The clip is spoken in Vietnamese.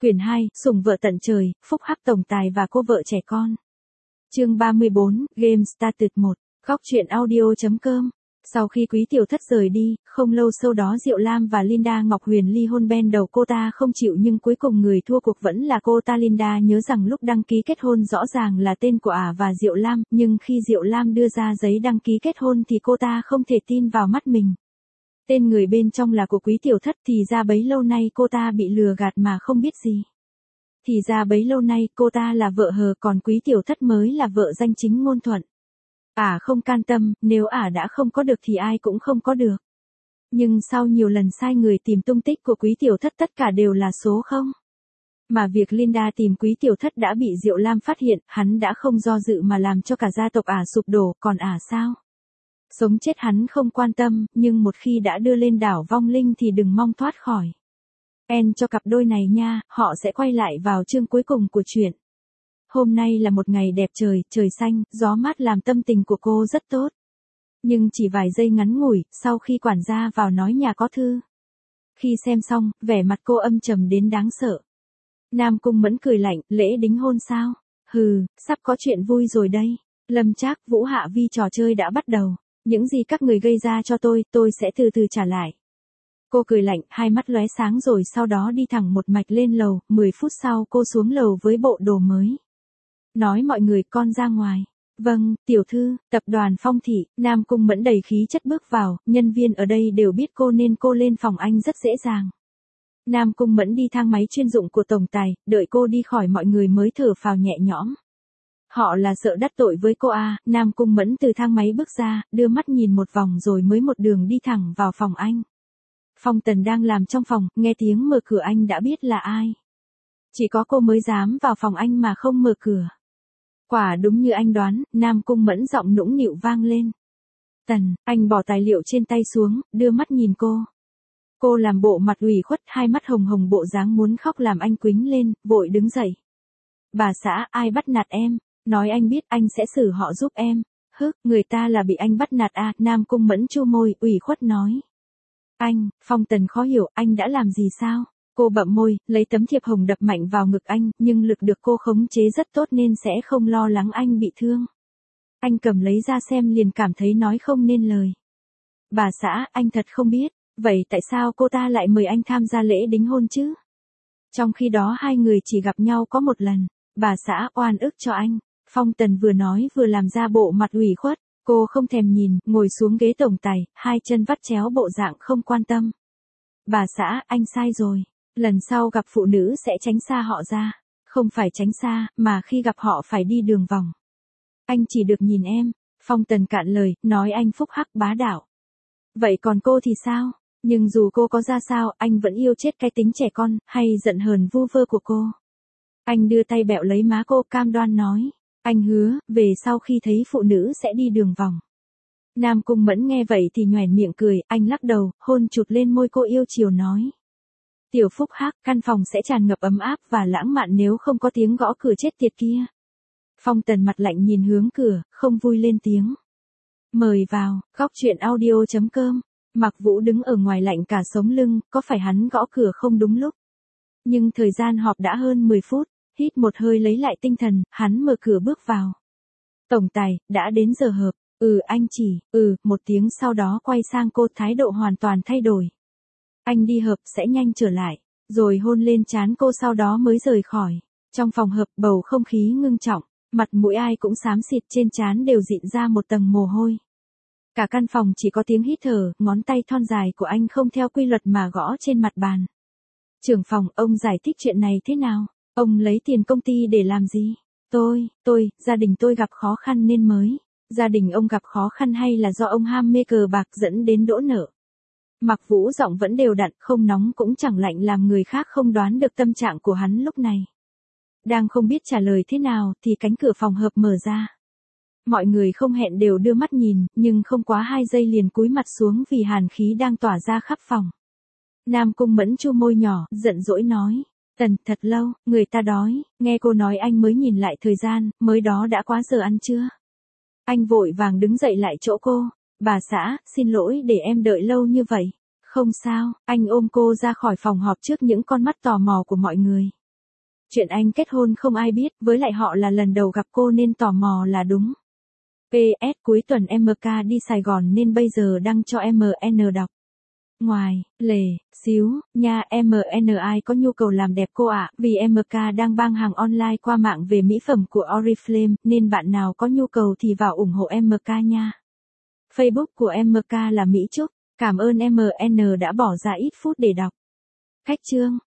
Quyển 2, Sủng vợ tận trời, phúc hắc tổng tài và cô vợ trẻ con. Chương 34, Game Started 1, góc truyện audio.com. Sau khi Quý Tiểu Thất rời đi, không lâu sau đó Diệu Lam và Linda Ngọc Huyền ly hôn. Ban đầu cô ta không chịu nhưng cuối cùng người thua cuộc vẫn là cô ta. Linda nhớ rằng lúc đăng ký kết hôn rõ ràng là tên của ả và Diệu Lam, nhưng khi Diệu Lam đưa ra giấy đăng ký kết hôn thì cô ta không thể tin vào mắt mình. Tên người bên trong là của Quý Tiểu Thất, thì ra bấy lâu nay cô ta bị lừa gạt mà không biết gì. Thì ra bấy lâu nay cô ta là vợ hờ, còn Quý Tiểu Thất mới là vợ danh chính ngôn thuận. Ả không can tâm, nếu ả đã không có được thì ai cũng không có được. Nhưng sau nhiều lần sai người tìm tung tích của Quý Tiểu Thất tất cả đều là số không. Mà việc Linda tìm Quý Tiểu Thất đã bị Diệu Lam phát hiện, hắn đã không do dự mà làm cho cả gia tộc ả sụp đổ, còn ả sao? Sống chết hắn không quan tâm, nhưng một khi đã đưa lên đảo vong linh thì đừng mong thoát khỏi. Cho cặp đôi này nha, họ sẽ quay lại vào chương cuối cùng của chuyện. Hôm nay là một ngày đẹp trời, trời xanh, gió mát làm tâm tình của cô rất tốt. Nhưng chỉ vài giây ngắn ngủi, sau khi quản gia vào nói nhà có thư. Khi xem xong, vẻ mặt cô âm trầm đến đáng sợ. Nam Cung Mẫn cười lạnh, lễ đính hôn sao? Hừ, sắp có chuyện vui rồi đây. Lâm Trác, Vũ Hạ Vi, trò chơi đã bắt đầu. Những gì các người gây ra cho tôi sẽ từ từ trả lại. Cô cười lạnh, hai mắt lóe sáng rồi sau đó đi thẳng một mạch lên lầu. 10 phút sau cô xuống lầu với bộ đồ mới. Nói mọi người con ra ngoài. Vâng, tiểu thư, tập đoàn Phong Thị. Nam Cung Mẫn đầy khí chất bước vào, nhân viên ở đây đều biết cô nên cô lên phòng anh rất dễ dàng. Nam Cung Mẫn đi thang máy chuyên dụng của tổng tài, đợi cô đi khỏi mọi người mới thở phào nhẹ nhõm. Họ là sợ đắc tội với cô à? Nam Cung Mẫn từ thang máy bước ra, đưa mắt nhìn một vòng rồi mới một đường đi thẳng vào phòng anh. Phong Tần đang làm trong phòng, nghe tiếng mở cửa anh đã biết là ai. Chỉ có cô mới dám vào phòng anh mà không mở cửa. Quả đúng như anh đoán, Nam Cung Mẫn giọng nũng nịu vang lên. Tần, anh bỏ tài liệu trên tay xuống, đưa mắt nhìn cô. Cô làm bộ mặt ủy khuất, hai mắt hồng hồng bộ dáng muốn khóc làm anh quýnh lên, vội đứng dậy. Bà xã, ai bắt nạt em? Nói anh biết anh sẽ xử họ giúp em. Người ta là bị anh bắt nạt à? Nam Cung Mẫn chu môi, ủy khuất nói. Anh, Phong Tần khó hiểu, anh đã làm gì sao? Cô bậm môi, lấy tấm thiệp hồng đập mạnh vào ngực anh, nhưng lực được cô khống chế rất tốt nên sẽ không lo lắng anh bị thương. Anh cầm lấy ra xem liền cảm thấy nói không nên lời. Bà xã, anh thật không biết, vậy tại sao cô ta lại mời anh tham gia lễ đính hôn chứ? Trong khi đó hai người chỉ gặp nhau có một lần. Bà xã, oan ức cho anh. Phong Tần vừa nói vừa làm ra bộ mặt ủy khuất. Cô không thèm nhìn, ngồi xuống ghế tổng tài, hai chân vắt chéo bộ dạng không quan tâm. Bà xã, anh sai rồi. Lần sau gặp phụ nữ sẽ tránh xa họ ra. Không phải tránh xa, mà khi gặp họ phải đi đường vòng. Anh chỉ được nhìn em. Phong Tần cạn lời, nói anh phúc hắc bá đạo. Vậy còn cô thì sao? Nhưng dù cô có ra sao, anh vẫn yêu chết cái tính trẻ con, hay giận hờn vu vơ của cô. Anh đưa tay bẹo lấy má cô, cam đoan nói. Anh hứa, về sau khi thấy phụ nữ sẽ đi đường vòng. Nam Cung Mẫn nghe vậy thì nhoẻn miệng cười, anh lắc đầu, hôn chụt lên môi cô yêu chiều nói. Tiểu phúc hắc, căn phòng sẽ tràn ngập ấm áp và lãng mạn nếu không có tiếng gõ cửa chết tiệt kia. Phong Tần mặt lạnh nhìn hướng cửa, không vui lên tiếng. Mời vào, góc truyện audio.com. Mạc Vũ đứng ở ngoài lạnh cả sống lưng, có phải hắn gõ cửa không đúng lúc? Nhưng thời gian họp đã hơn 10 phút. Hít một hơi lấy lại tinh thần, hắn mở cửa bước vào. Tổng tài, đã đến giờ họp. Anh chỉ, một tiếng sau đó quay sang cô, thái độ hoàn toàn thay đổi. Anh đi họp sẽ nhanh trở lại, rồi hôn lên trán cô sau đó mới rời khỏi. Trong phòng họp bầu không khí ngưng trọng, mặt mũi ai cũng xám xịt, trên trán đều dịn ra một tầng mồ hôi. Cả căn phòng chỉ có tiếng hít thở, ngón tay thon dài của anh không theo quy luật mà gõ trên mặt bàn. Trưởng phòng, ông giải thích chuyện này thế nào? Ông lấy tiền công ty để làm gì? Gia đình tôi gặp khó khăn nên mới. Gia đình ông gặp khó khăn hay là do ông ham mê cờ bạc dẫn đến đổ nợ? Mạc Vũ giọng vẫn đều đặn, không nóng cũng chẳng lạnh làm người khác không đoán được tâm trạng của hắn lúc này. Đang không biết trả lời thế nào thì cánh cửa phòng họp mở ra. Mọi người không hẹn đều đưa mắt nhìn, nhưng không quá 2 giây liền cúi mặt xuống vì hàn khí đang tỏa ra khắp phòng. Nam Cung Mẫn chu môi nhỏ, giận dỗi nói. Tần, thật lâu, người ta đói. Nghe cô nói anh mới nhìn lại thời gian, mới đó đã quá giờ ăn trưa. Anh vội vàng đứng dậy lại chỗ cô. Bà xã, xin lỗi để em đợi lâu như vậy. Không sao, anh ôm cô ra khỏi phòng họp trước những con mắt tò mò của mọi người. Chuyện anh kết hôn không ai biết, với lại họ là lần đầu gặp cô nên tò mò là đúng. PS cuối tuần MK đi Sài Gòn nên bây giờ đăng cho MN đọc. Ngoài, lề, xíu, nha MN ai có nhu cầu làm đẹp cô ạ, vì MK đang bán hàng online qua mạng về mỹ phẩm của Oriflame, nên bạn nào có nhu cầu thì vào ủng hộ MK nha. Facebook của MK là Mỹ Trúc, cảm ơn MN đã bỏ ra ít phút để đọc. Khách chương.